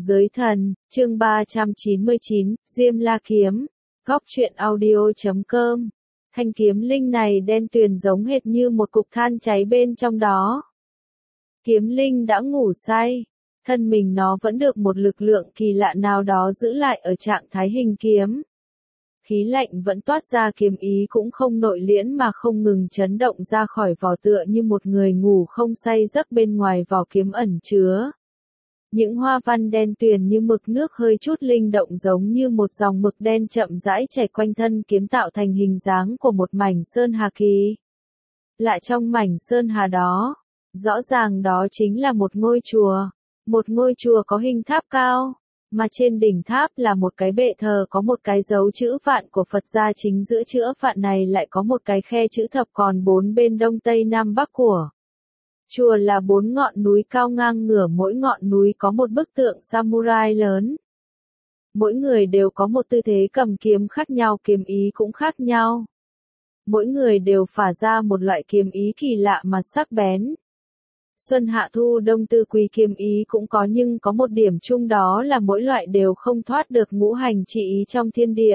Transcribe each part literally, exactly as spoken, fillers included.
Giới thần, chương ba trăm chín mươi chín, Diêm La Kiếm, góc truyện audio chấm com. Thanh kiếm linh này đen tuyền giống hệt như một cục than cháy bên trong đó. Kiếm linh đã ngủ say, thân mình nó vẫn được một lực lượng kỳ lạ nào đó giữ lại ở trạng thái hình kiếm. Khí lạnh vẫn toát ra, kiếm ý cũng không nội liễn mà không ngừng chấn động ra khỏi vỏ, tựa như một người ngủ không say giấc bên ngoài vỏ kiếm ẩn chứa. Những hoa văn đen tuyền như mực nước hơi chút linh động, giống như một dòng mực đen chậm rãi chảy quanh thân kiếm, tạo thành hình dáng của một mảnh sơn hà kỳ. Lạ trong mảnh sơn hà đó, rõ ràng đó chính là một ngôi chùa. Một ngôi chùa có hình tháp cao, mà trên đỉnh tháp là một cái bệ thờ có một cái dấu chữ vạn của Phật gia, chính giữa chữ vạn này lại có một cái khe chữ thập, còn bốn bên đông tây nam bắc của chùa là bốn ngọn núi cao ngang ngửa, mỗi ngọn núi có một bức tượng samurai lớn. Mỗi người đều có một tư thế cầm kiếm khác nhau, kiếm ý cũng khác nhau. Mỗi người đều phả ra một loại kiếm ý kỳ lạ mà sắc bén. Xuân hạ thu đông tư quý kiếm ý cũng có, nhưng có một điểm chung, đó là mỗi loại đều không thoát được ngũ hành chi ý trong thiên địa.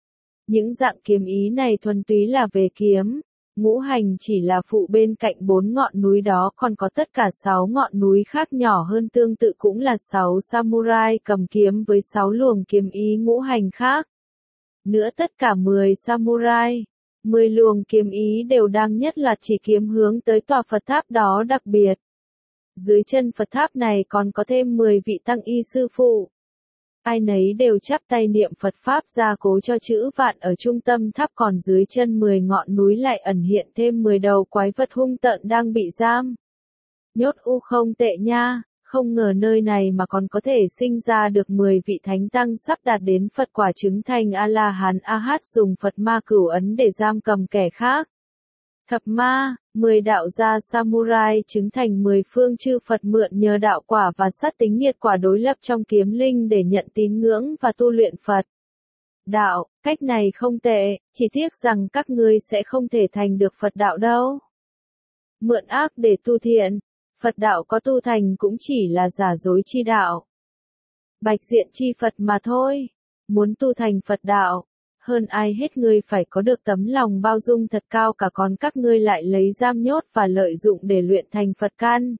Những dạng kiếm ý này thuần túy là về kiếm. Ngũ hành chỉ là phụ, bên cạnh bốn ngọn núi đó còn có tất cả sáu ngọn núi khác nhỏ hơn, tương tự cũng là sáu samurai cầm kiếm với sáu luồng kiếm ý ngũ hành khác. Nữa tất cả mười samurai, mười luồng kiếm ý đều đang nhất loạt chỉ kiếm hướng tới tòa Phật tháp đó đặc biệt. Dưới chân Phật tháp này còn có thêm mười vị tăng y sư phụ. Ai nấy đều chắp tay niệm Phật Pháp, gia cố cho chữ vạn ở trung tâm tháp, còn dưới chân mười ngọn núi lại ẩn hiện thêm mười đầu quái vật hung tợn đang bị giam nhốt. U không tệ nha, không ngờ nơi này mà còn có thể sinh ra được mười vị thánh tăng sắp đạt đến Phật quả, chứng thành A-la-hán A-hát, dùng Phật ma cửu ấn để giam cầm kẻ khác. Thập ma, mười đạo gia samurai chứng thành mười phương chư Phật, mượn nhờ đạo quả và sát tính nhiệt quả đối lập trong kiếm linh để nhận tín ngưỡng và tu luyện Phật đạo. Cách này không tệ, chỉ tiếc rằng các ngươi sẽ không thể thành được Phật đạo đâu. Mượn ác để tu thiện, Phật đạo có tu thành cũng chỉ là giả dối chi đạo, bạch diện chi Phật mà thôi. Muốn tu thành Phật đạo, hơn ai hết ngươi phải có được tấm lòng bao dung thật cao, cả còn các ngươi lại lấy giam nhốt và lợi dụng để luyện thành Phật căn.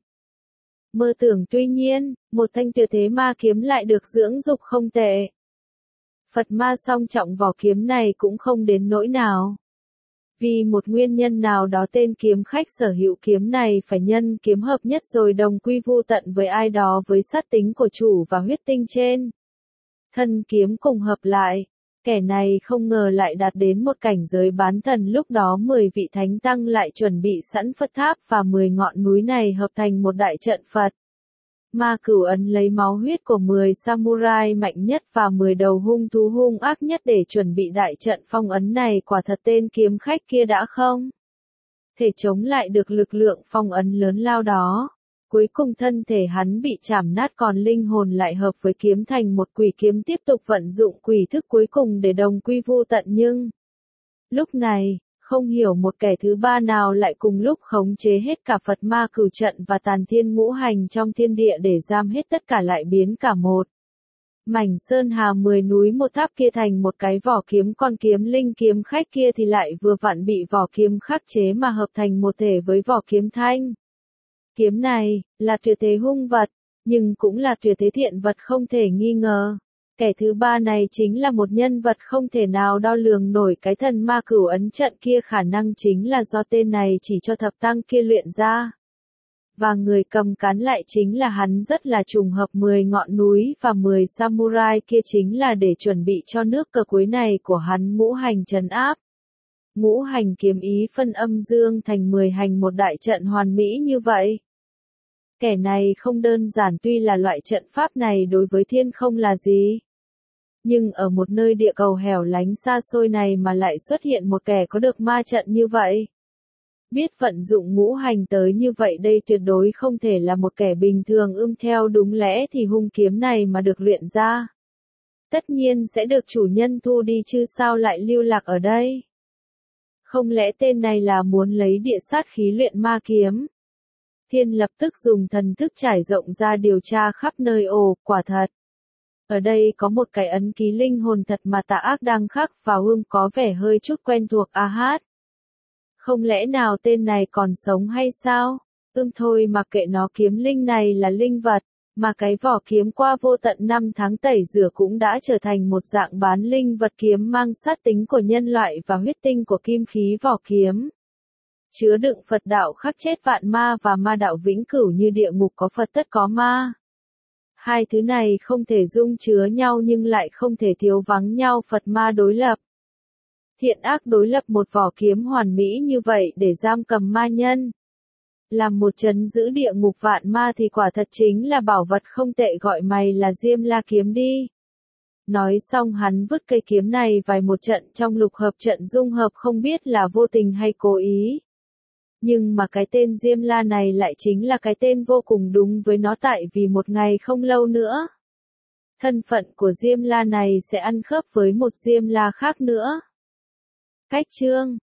Mơ tưởng. Tuy nhiên, một thanh tuyệt thế ma kiếm lại được dưỡng dục không tệ. Phật ma song trọng vỏ kiếm này cũng không đến nỗi nào. Vì một nguyên nhân nào đó, tên kiếm khách sở hữu kiếm này phải nhân kiếm hợp nhất rồi đồng quy vu tận với ai đó với sát tính của chủ và huyết tinh trên thân kiếm cùng hợp lại. Kẻ này không ngờ lại đạt đến một cảnh giới bán thần. Lúc đó mười vị thánh tăng lại chuẩn bị sẵn Phật tháp và mười ngọn núi này hợp thành một đại trận Phật ma cửu ấn, lấy máu huyết của mười samurai mạnh nhất và mười đầu hung thú hung ác nhất để chuẩn bị đại trận phong ấn này. Quả thật tên kiếm khách kia đã không thể chống lại được lực lượng phong ấn lớn lao đó. Cuối cùng thân thể hắn bị chảm nát, còn linh hồn lại hợp với kiếm thành một quỷ kiếm, tiếp tục vận dụng quỷ thức cuối cùng để đồng quy vu tận. Nhưng lúc này, không hiểu một kẻ thứ ba nào lại cùng lúc khống chế hết cả Phật ma cửu trận và tàn thiên ngũ hành trong thiên địa để giam hết tất cả, lại biến cả một mảnh sơn hà mười núi một tháp kia thành một cái vỏ kiếm, còn kiếm linh kiếm khách kia thì lại vừa vặn bị vỏ kiếm khắc chế mà hợp thành một thể với vỏ kiếm thanh. Kiếm này là tuyệt thế hung vật, nhưng cũng là tuyệt thế thiện vật không thể nghi ngờ. Kẻ thứ ba này chính là một nhân vật không thể nào đo lường nổi. Cái thần ma cửu ấn trận kia khả năng chính là do tên này chỉ cho thập tăng kia luyện ra. Và người cầm cán lại chính là hắn, rất là trùng hợp. Mười ngọn núi và mười samurai kia chính là để chuẩn bị cho nước cờ cuối này của hắn, ngũ hành trấn áp. Ngũ hành kiếm ý phân âm dương thành mười hành, một đại trận hoàn mỹ như vậy. Kẻ này không đơn giản, tuy là loại trận pháp này đối với thiên không là gì. Nhưng ở một nơi địa cầu hẻo lánh xa xôi này mà lại xuất hiện một kẻ có được ma trận như vậy. Biết vận dụng ngũ hành tới như vậy, đây tuyệt đối không thể là một kẻ bình thường. Ưm theo đúng lẽ thì hung kiếm này mà được luyện ra, tất nhiên sẽ được chủ nhân thu đi chứ sao lại lưu lạc ở đây. Không lẽ tên này là muốn lấy địa sát khí luyện ma kiếm? Thiên lập tức dùng thần thức trải rộng ra điều tra khắp nơi. Ồ, quả thật. Ở đây có một cái ấn ký linh hồn thật mà tà ác đang khắc vào ươm có vẻ hơi chút quen thuộc a hát. Không lẽ nào tên này còn sống hay sao? Ưm thôi mặc kệ nó, kiếm linh này là linh vật, mà cái vỏ kiếm qua vô tận năm tháng tẩy rửa cũng đã trở thành một dạng bán linh vật kiếm mang sát tính của nhân loại và huyết tinh của kim khí vỏ kiếm. Chứa đựng Phật đạo khắc chết vạn ma và ma đạo vĩnh cửu, như địa ngục có Phật tất có ma. Hai thứ này không thể dung chứa nhau nhưng lại không thể thiếu vắng nhau, Phật ma đối lập. Thiện ác đối lập, một vỏ kiếm hoàn mỹ như vậy để giam cầm ma nhân. Làm một trấn giữ địa ngục vạn ma thì quả thật chính là bảo vật không tệ, gọi mày là Diêm La kiếm đi. Nói xong hắn vứt cây kiếm này vài một trận trong lục hợp trận dung hợp, không biết là vô tình hay cố ý. Nhưng mà cái tên Diêm La này lại chính là cái tên vô cùng đúng với nó, tại vì một ngày không lâu nữa, thân phận của Diêm La này sẽ ăn khớp với một Diêm La khác nữa. Cách chương